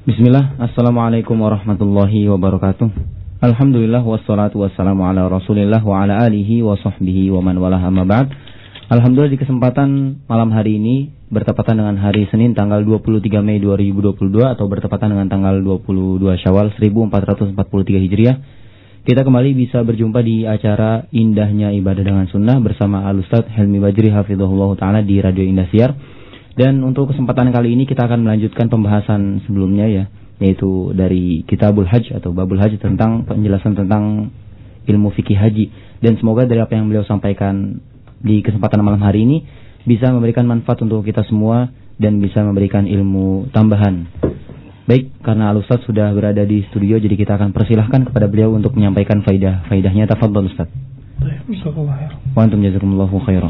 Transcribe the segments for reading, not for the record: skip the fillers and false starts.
Bismillah, Assalamualaikum warahmatullahi wabarakatuh. Alhamdulillah, wassalatu wassalamu ala rasulillah wa ala alihi wa sahbihi wa man walah amma ba'd. Alhamdulillah, di kesempatan malam hari ini bertepatan dengan hari Senin tanggal 23 Mei 2022 atau bertepatan dengan tanggal 22 Syawal 1443 Hijriah, kita kembali bisa berjumpa di acara Indahnya Ibadah dengan Sunnah bersama Al-Ustaz Helmi Bajri hafizahullah ta'ala di Radio Indosiar. Dan untuk kesempatan kali ini kita akan melanjutkan pembahasan sebelumnya ya, yaitu dari Kitabul Hajj atau Babul Hajj tentang penjelasan tentang ilmu fikih haji. Dan semoga dari apa yang beliau sampaikan di kesempatan malam hari ini bisa memberikan manfaat untuk kita semua dan bisa memberikan ilmu tambahan. Baik, karena Al-Ustaz sudah berada di studio, jadi kita akan persilahkan kepada beliau untuk menyampaikan faidahnya. Tafadhol Ustaz. Wa antum jazakumullahu khairan.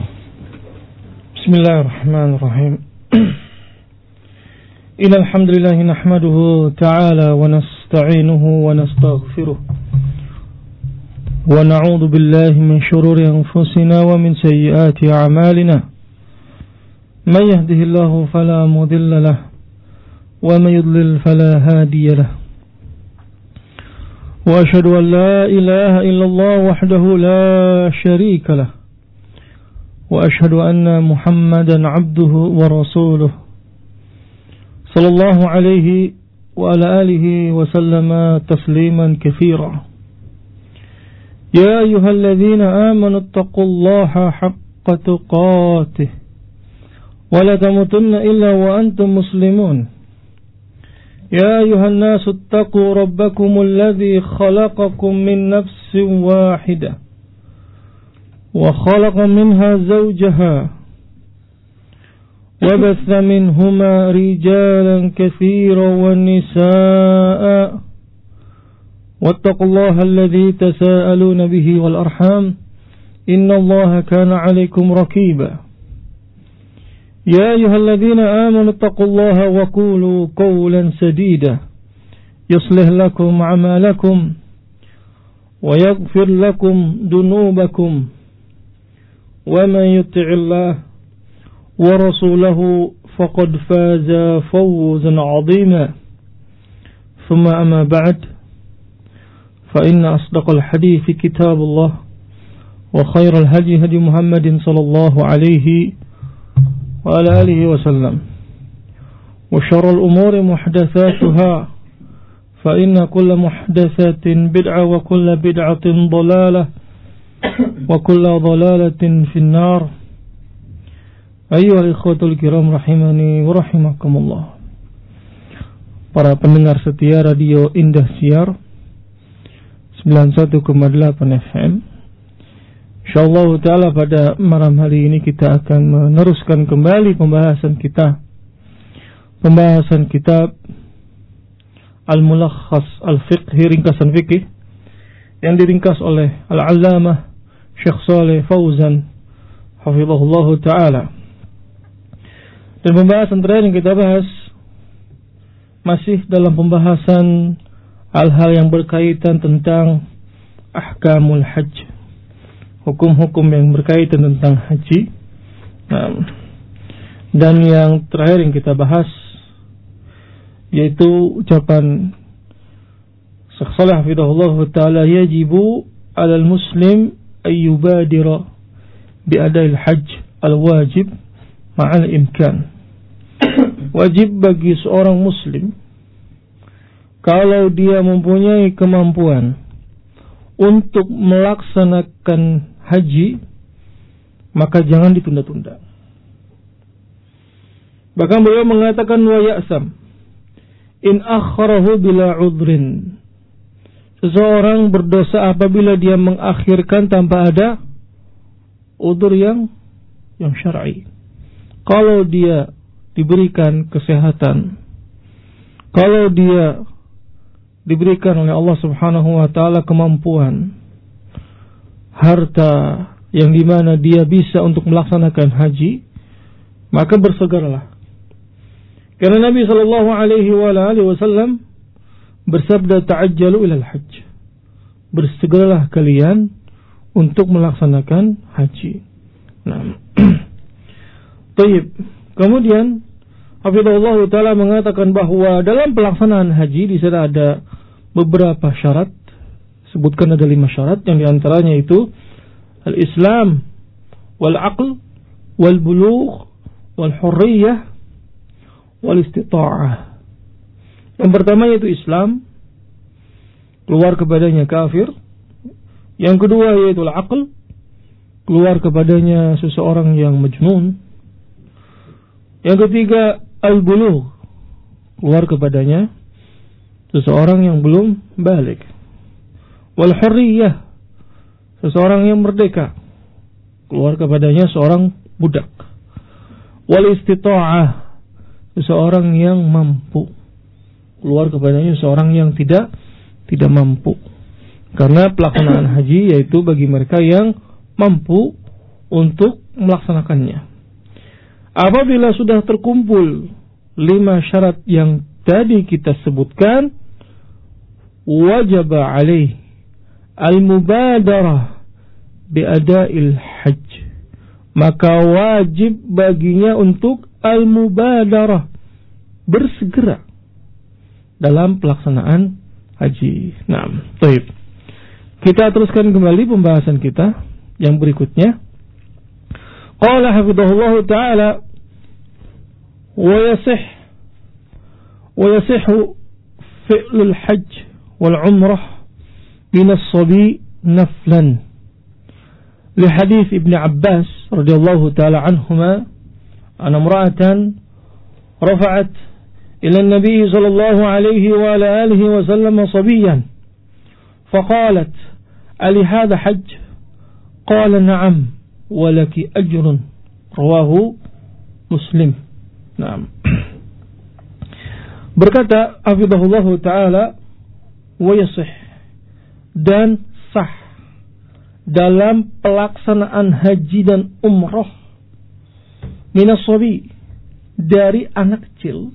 Bismillahirrahmanirrahim. إن الحمد لله نحمده تعالى ونستعينه ونستغفره ونعوذ بالله من شرور أنفسنا ومن سيئات أعمالنا من يهده الله فلا مضل له ومن يضلل فلا هادي له وأشهد أن لا إله إلا الله وحده لا شريك له وأشهد أن محمدا عبده ورسوله صلى الله عليه وعلى آله وسلم تسليما كثيرا يا أيها الذين آمنوا اتقوا الله حق تقاته ولا تموتن إلا وأنتم مسلمون يا أيها الناس اتقوا ربكم الذي خلقكم من نفس واحدة وخلق منها زوجها وبث منهما رجالا كثيرا والنساء واتقوا الله الذي تساءلون به والأرحام إن الله كان عليكم رقيبا يا أيها الذين آمنوا اتقوا الله وقولوا قولا سديدا يصلح لكم أعمالكم ويغفر لكم ذنوبكم ومن يطع الله ورسوله فقد فاز فوزا عظيما ثم أما بعد فإن أصدق الحديث كتاب الله وخير الهدي هدي محمد صلى الله عليه وعلى آله وسلم وشر الأمور محدثاتها فإن كل محدثة بدعة وكل بدعة ضلالة وكل ضلالة في النار Ayyuhal ikhwatul kiram rahimani wa rahimakumullah. Para pendengar setia Radio Indosiar 91,8 FM. Insyaallah taala pada malam hari ini kita akan meneruskan kembali pembahasan kitab Al-Mulakhas Al-Fiqhi, ringkasan fikih yang diringkas oleh Al-Allamah Syekh Shalih Fauzan hafizahullah taala. Dan pembahasan terakhir yang kita bahas masih dalam pembahasan hal-hal yang berkaitan tentang ahkamul hajj, hukum-hukum yang berkaitan tentang haji. Dan yang terakhir yang kita bahas yaitu ucapan Syekh Shalih hafizahullah taala, yajibu 'alal muslim ayyubadira bi ada'il hajj al-wajib ma'al imkan. Wajib bagi seorang muslim, kalau dia mempunyai kemampuan untuk melaksanakan haji, maka jangan ditunda-tunda. Bahkan beliau mengatakan wa ya'sam in akharahu bila udhrin. Seseorang berdosa apabila dia mengakhirkan tanpa ada udzur yang syar'i. Kalau dia diberikan kesehatan, kalau dia diberikan oleh Allah Subhanahu wa taala kemampuan, harta yang dimana dia bisa untuk melaksanakan haji, maka bersegeralah. Karena Nabi sallallahu alaihi wasallam bersabda, ta'ajjalu ilal hajj. Bersegeralah kalian untuk melaksanakan haji. Nah. Baik. Kemudian hafizahullah taala mengatakan bahwa dalam pelaksanaan haji di sana ada beberapa syarat. Sebutkan ada 5 syarat, yang diantaranya itu al-Islam, wal-aql, wal-bulugh, wal-hurriyah, wal-istita'ah. Yang pertama yaitu Islam, keluar kepadanya kafir. Yang kedua yaitu al-aql, keluar kepadanya seseorang yang majnun. Yang ketiga al-bulugh, keluar kepadanya seseorang yang belum balik. Wal-hurriyah, seseorang yang merdeka, keluar kepadanya seorang budak. Wal-istita'ah, seseorang yang mampu, keluar kepadanya seorang yang tidak mampu. Karena pelaksanaan haji yaitu bagi mereka yang mampu untuk melaksanakannya. Apabila sudah terkumpul 5 syarat yang tadi kita sebutkan, wajib alaih al-mubadarah bi'ada'il hajj, maka wajib baginya untuk al-mubadarah, bersegera dalam pelaksanaan haji. Nah, baik. Kita teruskan kembali pembahasan kita yang berikutnya. Qala hafidhahullah ta'ala wa yasihhu fi'lul hajj wal umrah من الصبي نفلا لحديث ابن عباس رضي الله تعالى عنهما أن امرأة رفعت إلى النبي صلى الله عليه وعلى آله وسلم صبيا فقالت ألي هذا حج؟ قال نعم ولك أجر رواه مسلم. نعم. Berkata hafizahullahu ta'ala, wa yasih, dan sah dalam pelaksanaan haji dan umrah minas sabi, dari anak kecil,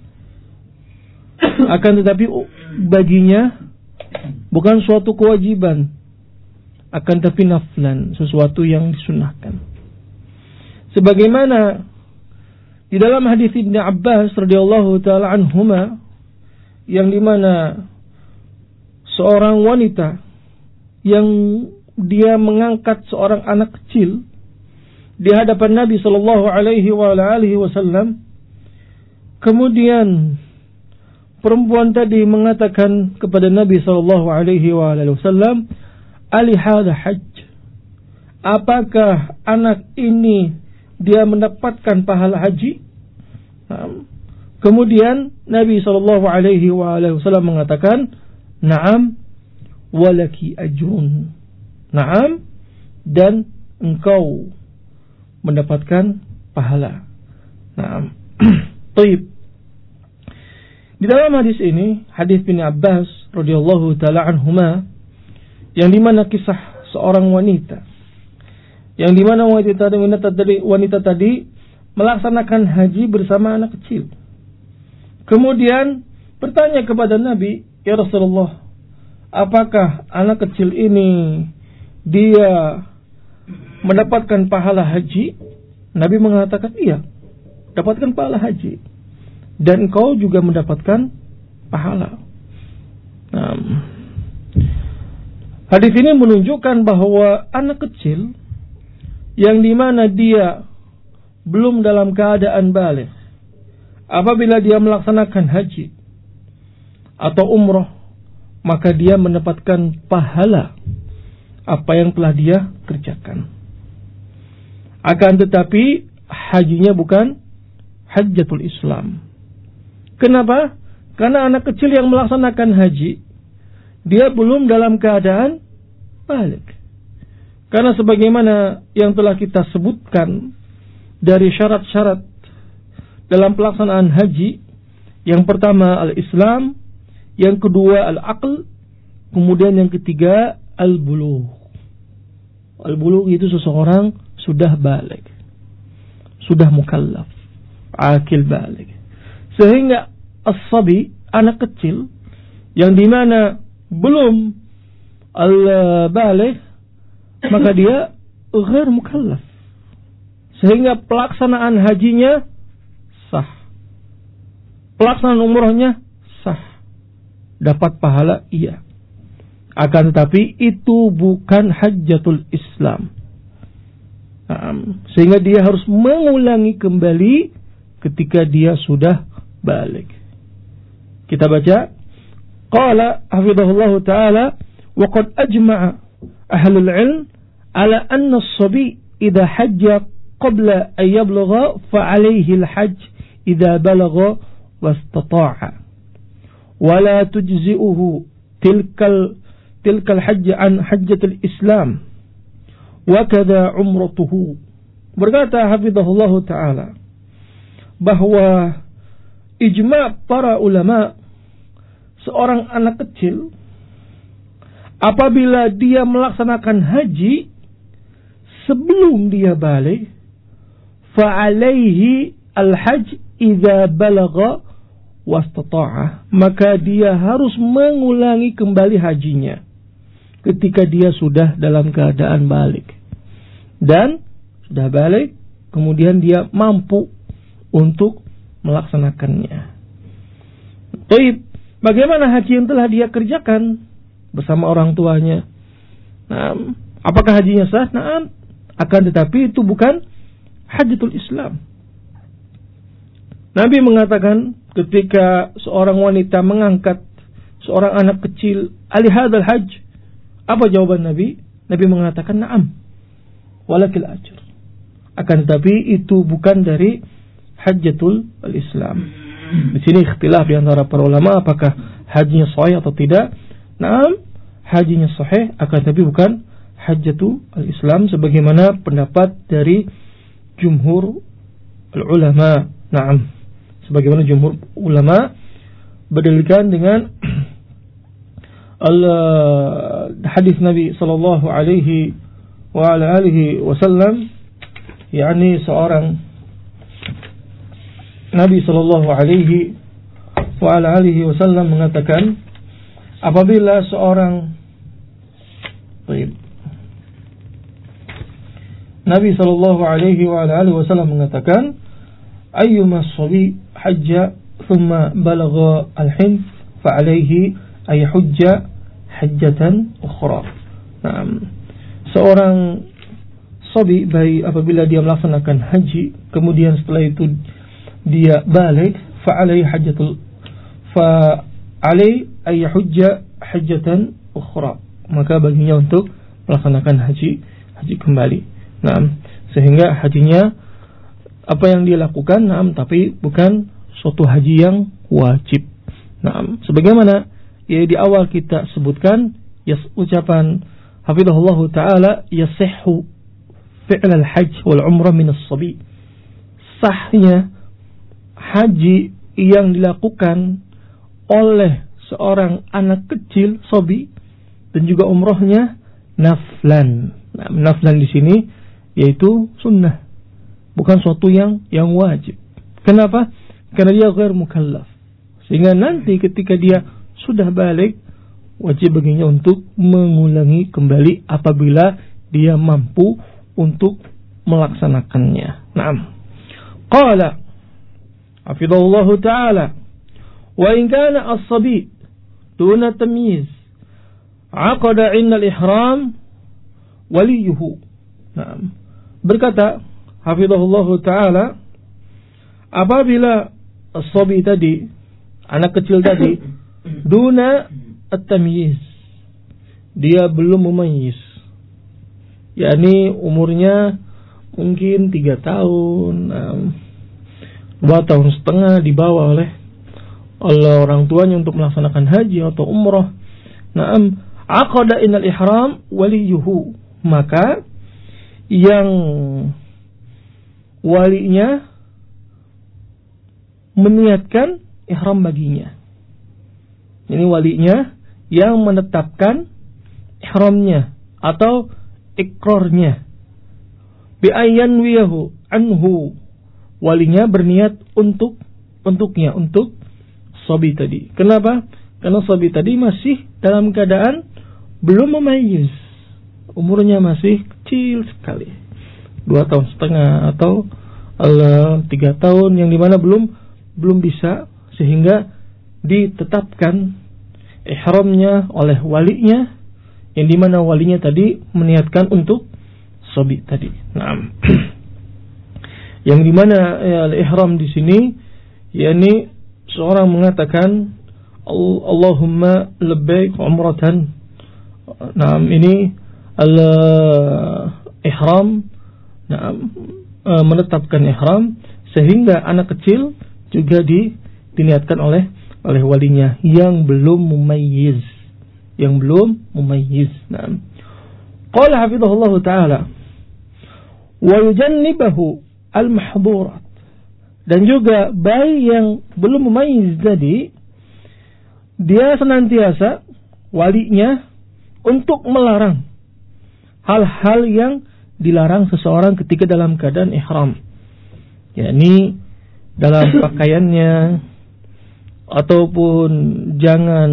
akan tetapi baginya bukan suatu kewajiban, akan tapi naflan, sesuatu yang disunahkan. Sebagaimana di dalam hadis Ibnu Abbas radhiyallahu taala anhuma, yang dimana seorang wanita yang dia mengangkat seorang anak kecil di hadapan Nabi sallallahu alaihi wasallam, kemudian perempuan tadi mengatakan kepada Nabi sallallahu alaihi wasallam, "Ali hadha hajj?" Apakah anak ini dia mendapatkan pahala haji? Kemudian Nabi sallallahu alaihi wasallam mengatakan, "Na'am walaki ajrun." Na'am, dan engkau mendapatkan pahala. Na'am. Baik. Di dalam hadis ini, hadis Ibnu Abbas radhiyallahu taala anhuma, yang dimana kisah seorang wanita, yang dimana wanita tadi melaksanakan haji bersama anak kecil. Kemudian bertanya kepada Nabi, "Ya Rasulullah, apakah anak kecil ini dia mendapatkan pahala haji?" Nabi mengatakan, "Iya, dapatkan pahala haji, dan engkau juga mendapatkan pahala." Hadis ini menunjukkan bahwa anak kecil yang dimana dia belum dalam keadaan baligh, apabila dia melaksanakan haji atau umrah, maka dia mendapatkan pahala apa yang telah dia kerjakan. Akan tetapi hajinya bukan hajjatul Islam. Kenapa? Karena anak kecil yang melaksanakan haji, dia belum dalam keadaan balik. Karena sebagaimana yang telah kita sebutkan dari syarat-syarat dalam pelaksanaan haji, yang pertama al-Islam, yang kedua al-aql, kemudian yang ketiga al-bulugh. Al-bulugh itu seseorang sudah balik, sudah mukallaf, akil balik. Sehingga as-sabi, anak kecil, yang dimana belum al-balik, maka dia ghair mukallaf, sehingga pelaksanaan hajinya sah. pelaksanaan umrohnya sah, dapat pahala, iya. Akan tetapi itu bukan hajjatul Islam. Sehingga dia harus mengulangi kembali ketika dia sudah balik. Kita baca, qala hafizahullahu ta'ala, wa qad ajma'a ahlul ilm ala anna as-sabi idha hajja qabla an yablugha fa alayhi al-hajj idha balagha wastata'a wa la tujzi'uhu tilkal hajj an hajjatul Islam wa kadha umratuhu. Berkata hafizahullahu ta'ala bahwa ijma' para ulama, seorang anak kecil apabila dia melaksanakan haji sebelum dia balik, fa'alaihi al-hajj idza balagha wastata'a, maka dia harus mengulangi kembali hajinya ketika dia sudah dalam keadaan balik. Dan sudah balik, kemudian dia mampu untuk melaksanakannya. Baik, bagaimana haji yang telah dia kerjakan bersama orang tuanya? Nah, apakah hajinya sah? Nah, akan tetapi itu bukan hajjatul Islam. Nabi mengatakan ketika seorang wanita mengangkat seorang anak kecil, ali hadzal hajj, apa jawaban Nabi? Nabi mengatakan na'am, walakil ajr. Akan tetapi itu bukan dari hajjatul Islam. Di sini ikhtilaf di antara para ulama apakah hajinya sahih atau tidak. Naam, hajinya sahih, akan tetapi bukan hajjatul Islam sebagaimana pendapat dari jumhur ulama. Naam, sebagaimana jumhur ulama berdalilkan dengan hadis Nabi sallallahu alaihi wa ala alihi wasallam, yakni seorang Nabi sallallahu alaihi wa ala alihi wasallam mengatakan, apabila seorang Nabi sallallahu alaihi wa ala alihi wasallam mengatakan, ayyuma sabi hajja thumma balagha al-hin fa alaihi ay hujja hajjatan ukhra. Seorang sabi, bayi, apabila dia melaksanakan haji kemudian setelah itu dia balik, fa alaihi ay hujja hajjatan ukhra, maka baginya untuk melaksanakan haji kembali. Sehingga hajinya apa yang dia lakukan, tapi bukan suatu haji yang wajib. Sebagaimana di awal kita sebutkan, ucapan hafizahullahu ta'ala, yasihhu fi'l al-hajj wal umrah min as-sabi, sahnya haji yang dilakukan oleh seorang anak kecil sabi dan juga umrohnya naflan. Naflan di sini yaitu sunnah, bukan suatu yang wajib. Kenapa? Karena dia ghair mukallaf. Sehingga nanti ketika dia sudah balik, wajib baginya untuk mengulangi kembali apabila dia mampu untuk melaksanakannya. Naam. Qala hafizahullahu ta'ala, wa in kana as-sabi duna tamyiz aqada 'inda al-ihram waliyuhu. Naam. Berkata hafizahullahu ta'ala, apabila as-sabi tadi, anak kecil tadi, duna at-tamyiz, dia belum memayyiz, yakni umurnya mungkin 3 tahun, 2 tahun setengah, dibawa oleh orang tuanya untuk melaksanakan haji atau umrah. Naam, aqada inal ihram waliyuhu, maka yang walinya meniatkan ihram baginya. Ini walinya yang menetapkan ihramnya atau ikrarnya. Bi ayyan wiyahu anhu, walinya berniat untuknya, untuk sabi tadi. Kenapa? Karena sabi tadi masih dalam keadaan belum memayyiz, umurnya masih kecil sekali, 2 tahun setengah atau 3 tahun, yang dimana belum bisa sehingga ditetapkan ihramnya oleh walinya, yang dimana walinya tadi meniatkan untuk sabi tadi. Nah, yang dimana al-ihram di sini, yakni seorang mengatakan Allahumma labbaik umratan. Nah, ini al-ihram, nah, menetapkan ihram, sehingga anak kecil juga diniatkan oleh walinya yang belum mumayyiz, Nah, qala hafizahullah taala wa yujannibahu al-mahdhurat, dan juga bayi yang belum mumayyiz tadi, dia senantiasa walinya untuk melarang hal-hal yang dilarang seseorang ketika dalam keadaan ihram, yakni dalam pakaiannya, ataupun jangan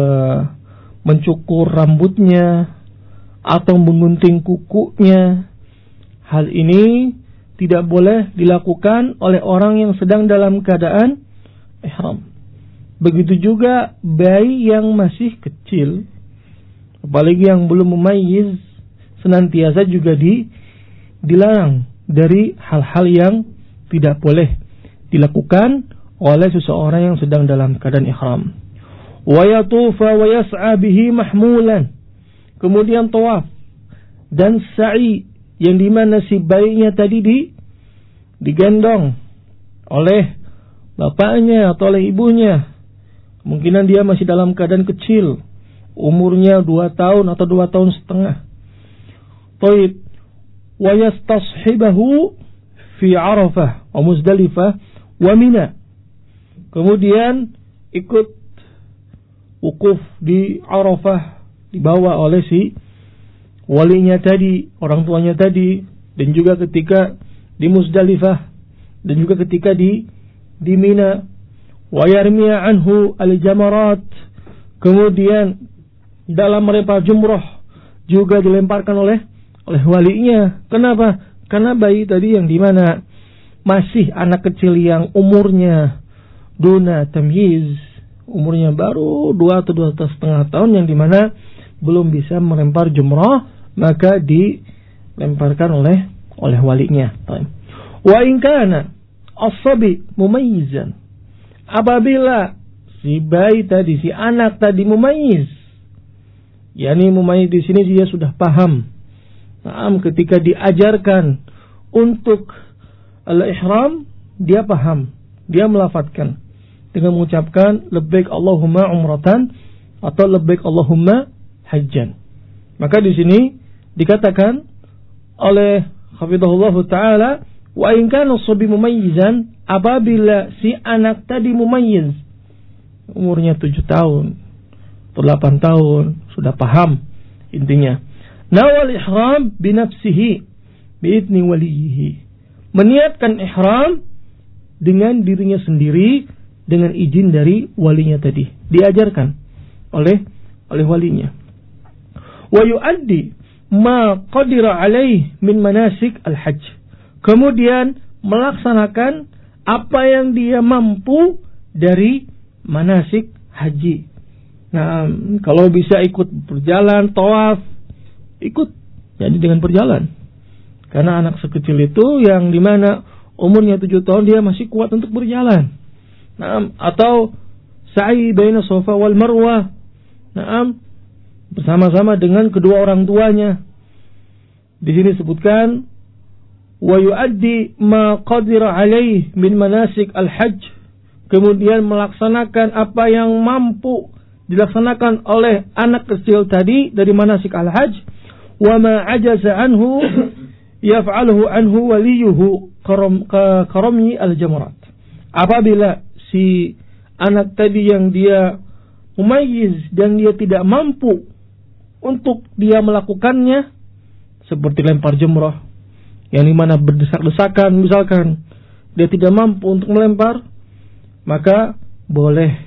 mencukur rambutnya atau menggunting kukunya. Hal ini tidak boleh dilakukan oleh orang yang sedang dalam keadaan ihram. Begitu juga bayi yang masih kecil, apalagi yang belum mumayyiz, senantiasa juga dilarang dari hal-hal yang tidak boleh dilakukan oleh seseorang yang sedang dalam keadaan ihram. Wa yatufa wa yas'a bihi mahmulan. Kemudian tawaf dan sa'i, yang dimana si bayinya tadi digendong oleh bapaknya atau oleh ibunya. Kemungkinan dia masih dalam keadaan kecil, umurnya 2 tahun atau 2 tahun setengah. Taib. Wa yastashibahu fi Arafah wa Muzdalifah wa Mina. Kemudian ikut wukuf di Arafah, dibawa oleh si walinya tadi, orang tuanya tadi, dan juga ketika di Muzdalifah, dan juga ketika di Mina. Wa yarmiya anhu al-jamarat. Kemudian dalam melempar jumrah juga dilemparkan oleh walinya. Kenapa? Karena bayi tadi yang dimana masih anak kecil yang umurnya duna tamyiz, umurnya baru 2 atau 2,5 tahun, yang dimana belum bisa melempar jumrah, maka dilemparkan oleh walinya. Wa in kana as-sabi mumayyizan, apabila si bayi tadi, si anak tadi mumayyiz, yakni mumayyiz di sini dia sudah paham. Ketika diajarkan untuk al-ihram, dia paham, dia melafadzkan dengan mengucapkan labbaik Allahumma umratan atau labbaik Allahumma hajjan. Maka di sini dikatakan oleh hafizahullah taala, wa in kana as-sabi mumayyizan, apabila si anak tadi mumayyiz, umurnya 7 tahun atau 8 tahun, sudah paham intinya. Nawal ihram binafsihi biidni waliyihi, meniatkan ihram dengan dirinya sendiri dengan izin dari walinya tadi, diajarkan oleh walinya. Wa yuaddi ma qadira alaih min manasik al-hajj, kemudian melaksanakan apa yang dia mampu dari manasik haji. Nah, kalau bisa ikut berjalan, tawaf, ikut, jadi dengan berjalan. Karena anak sekecil itu yang dimana umurnya 7 tahun dia masih kuat untuk berjalan. Nah, atau sa'i baina Safa wal Marwah. Nah, bersama-sama dengan kedua orang tuanya. Di sini disebutkan wa yuaddi ma qadira alaih min manasik al-hajj, kemudian melaksanakan apa yang mampu dilaksanakan oleh anak kecil tadi dari manasik al-hajj. Wa ma ajaza anhu yaf'aluhu anhu waliyuhu karamyi al-jamrat. Apabila si anak tadi yang dia mumayyiz dan dia tidak mampu untuk dia melakukannya, seperti lempar jumrah, yang dimana berdesak-desakan, misalkan dia tidak mampu untuk melempar, maka boleh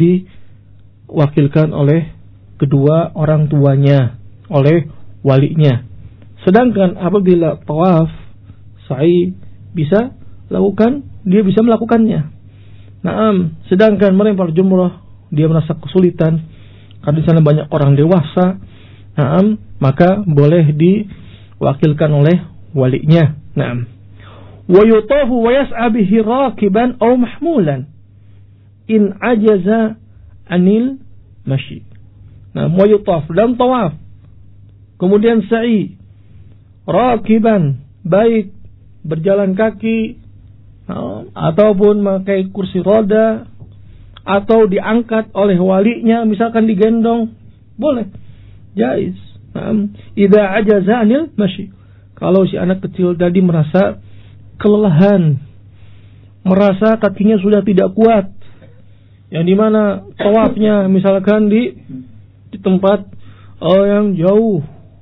diwakilkan oleh kedua orang tuanya, oleh walinya. Sedangkan apabila tawaf, sa'i bisa lakukan, dia bisa melakukannya. Sedangkan melempar jumrah dia merasa kesulitan karena di sana banyak orang dewasa. Maka boleh diwakilkan oleh walinya. Wa yutafu wa yas'a bihi rakiban aw mahmulan in ajaza anil masyi. Wa yutaf dan tawaf. Kemudian sa'i rakiban, baik berjalan kaki ataupun memakai kursi roda atau diangkat oleh walinya, misalkan digendong, boleh, jaiz. Idza ajaza anil masyi. Kalau si anak kecil tadi merasa kelelahan, merasa kakinya sudah tidak kuat, yang dimana tawafnya misalkan di tempat yang jauh,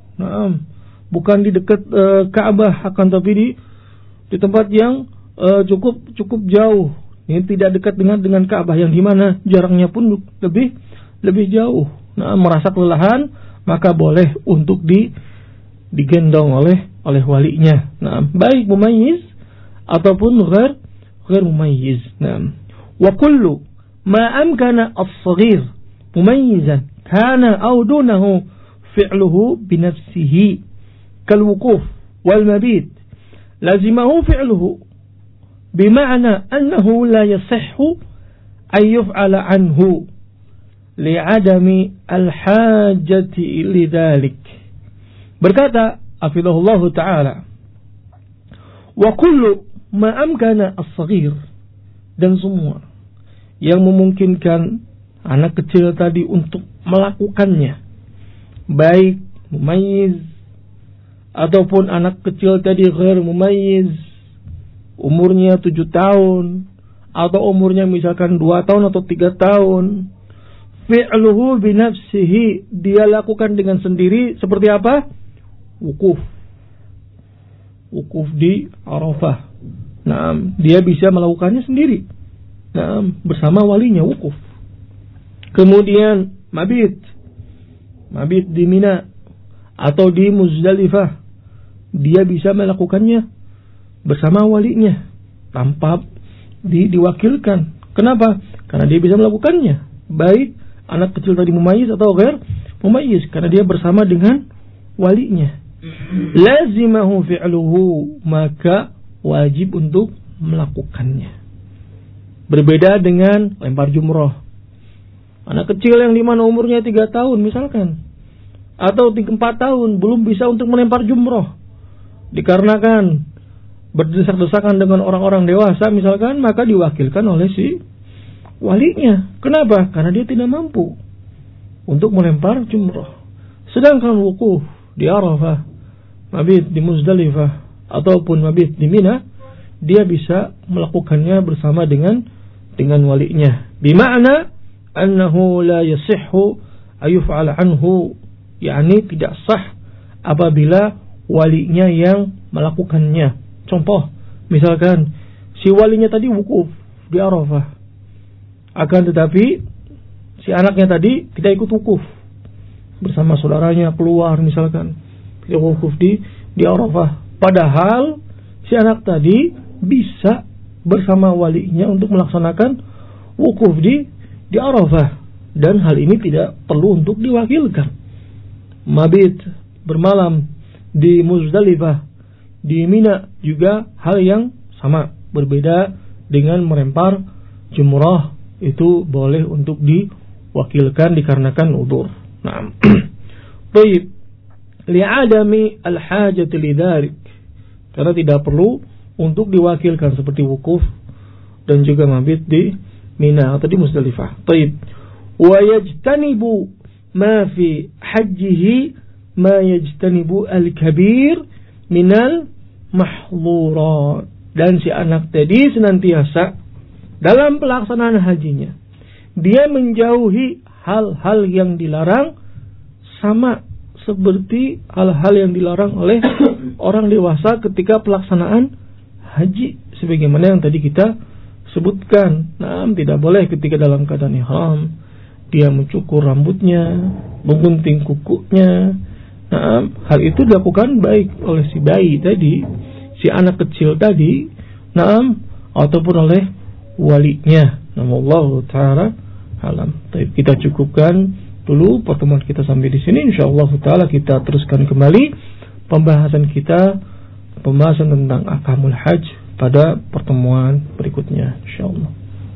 bukan di dekat Ka'bah, akan tapi di tempat yang cukup jauh. Ini tidak dekat dengan Ka'bah, yang dimana jaraknya pun lebih jauh. Merasa kelelahan, maka boleh untuk digendong oleh walinya. Baik mumayyiz ataupun ghair mumayyiz. Wa kullu ma amkana as-saghir mumayyizan kana aw dunahu fi'luhu bi nafsihi kal wuquf wal mabit lazimahu fi'luhu bima'na annahu la yasihhu ay yuf'ala anhu li'adami al-hajati lidzalik. Berkata hafizahullah ta'ala, wa kullu ma amkana as-saghir, dan semua yang memungkinkan anak kecil tadi untuk melakukannya, baik mumayyiz ataupun anak kecil tadi ghair mumayyiz, umurnya 7 tahun atau umurnya misalkan 2 tahun atau 3 tahun, fi'luhu binafsihi, dia lakukan dengan sendiri. Seperti apa? Wukuf di Arafah. Dia bisa melakukannya sendiri. Bersama walinya wukuf. Kemudian mabit di Mina atau di Muzdalifah, dia bisa melakukannya bersama walinya tanpa diwakilkan. Kenapa? Karena dia bisa melakukannya, baik anak kecil tadi mumayyiz atau ghair mumayyiz, karena dia bersama dengan walinya. Lazimahu fi'luhu, maka wajib untuk melakukannya. Berbeda dengan lempar jumrah. Anak kecil yang dimana umurnya 3 tahun misalkan, atau 4 tahun belum bisa untuk melempar jumrah, dikarenakan berdesak-desakan dengan orang-orang dewasa misalkan, maka diwakilkan oleh si walinya. Kenapa? Karena dia tidak mampu untuk melempar jumrah. Sedangkan wukuf di Arafah, mabit di Muzdalifah ataupun mabit di Mina, dia bisa melakukannya bersama dengan walinya. Bima'na annahu la yasihhu ayuf'ala anhu, yakni tidak sah apabila walinya yang melakukannya. Contoh, misalkan si walinya tadi wukuf di Arafah, akan tetapi si anaknya tadi tidak ikut wukuf, bersama saudaranya keluar misalkan, tidak wukuf di Arafah. Padahal si anak tadi bisa bersama walinya untuk melaksanakan wukuf di Arafah, dan hal ini tidak perlu untuk diwakilkan. Mabit bermalam di Muzdalifah, di Mina juga hal yang sama. Berbeda dengan melempar jumrah, itu boleh untuk diwakilkan dikarenakan udzur. Naam. Baik. Li'adami al-hajati lidzalik, karena tidak perlu untuk diwakilkan seperti wukuf dan juga mabit di Mina atau di Muzdalifah. Baik. Wa yajtanibu ma fi hajjihi ma yajtanibu al-kabir minal mahdhurat, dan si anak tadi senantiasa dalam pelaksanaan hajinya dia menjauhi hal-hal yang dilarang, sama seperti hal-hal yang dilarang oleh orang dewasa ketika pelaksanaan haji, sebagaimana yang tadi kita sebutkan. Tidak boleh ketika dalam keadaan ihram dia mencukur rambutnya, menggunting kukunya. Hal itu dilakukan baik oleh si bayi tadi, si anak kecil tadi, ataupun oleh walinya. Namallahu ta'ala alam. Baik, kita cukupkan dulu pertemuan kita sampai di sini. Insyaallah taala kita teruskan kembali pembahasan tentang ahkamul hajj pada pertemuan berikutnya insyaallah.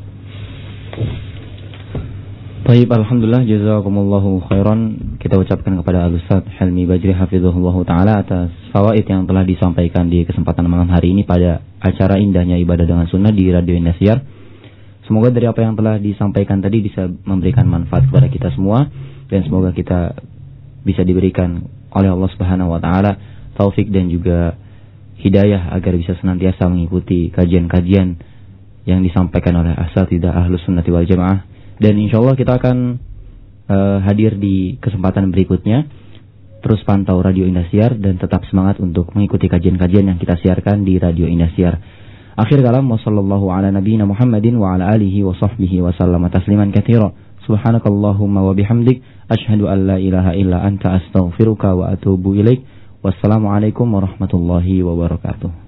Baik, alhamdulillah, jazakumullahu khairan. Kita ucapkan kepada Al-Ustaz Helmi Bajri hafizahullah taala atas fawaid yang telah disampaikan di kesempatan malam hari ini pada acara indahnya ibadah dengan sunnah di Radio Indosiar. Semoga dari apa yang telah disampaikan tadi bisa memberikan manfaat kepada kita semua, dan semoga kita bisa diberikan oleh Allah Subhanahu wa taala taufik dan juga hidayah agar bisa senantiasa mengikuti kajian-kajian yang disampaikan oleh asatidzah Ahlus Sunnah wal Jamaah. Dan insyaallah kita akan hadir di kesempatan berikutnya. Terus pantau Radio Indosiar dan tetap semangat untuk mengikuti kajian-kajian yang kita siarkan di Radio Indosiar. Akhir kalam, wassallallahu ala nabiyina Muhammadin wa ala alihi wa sahbihi wa sallama tasliman katsira. Subhanakallahumma wa bihamdik asyhadu an la ilaha illa anta astaghfiruka wa atubu ilaik. Wassalamualaikum warahmatullahi wabarakatuh.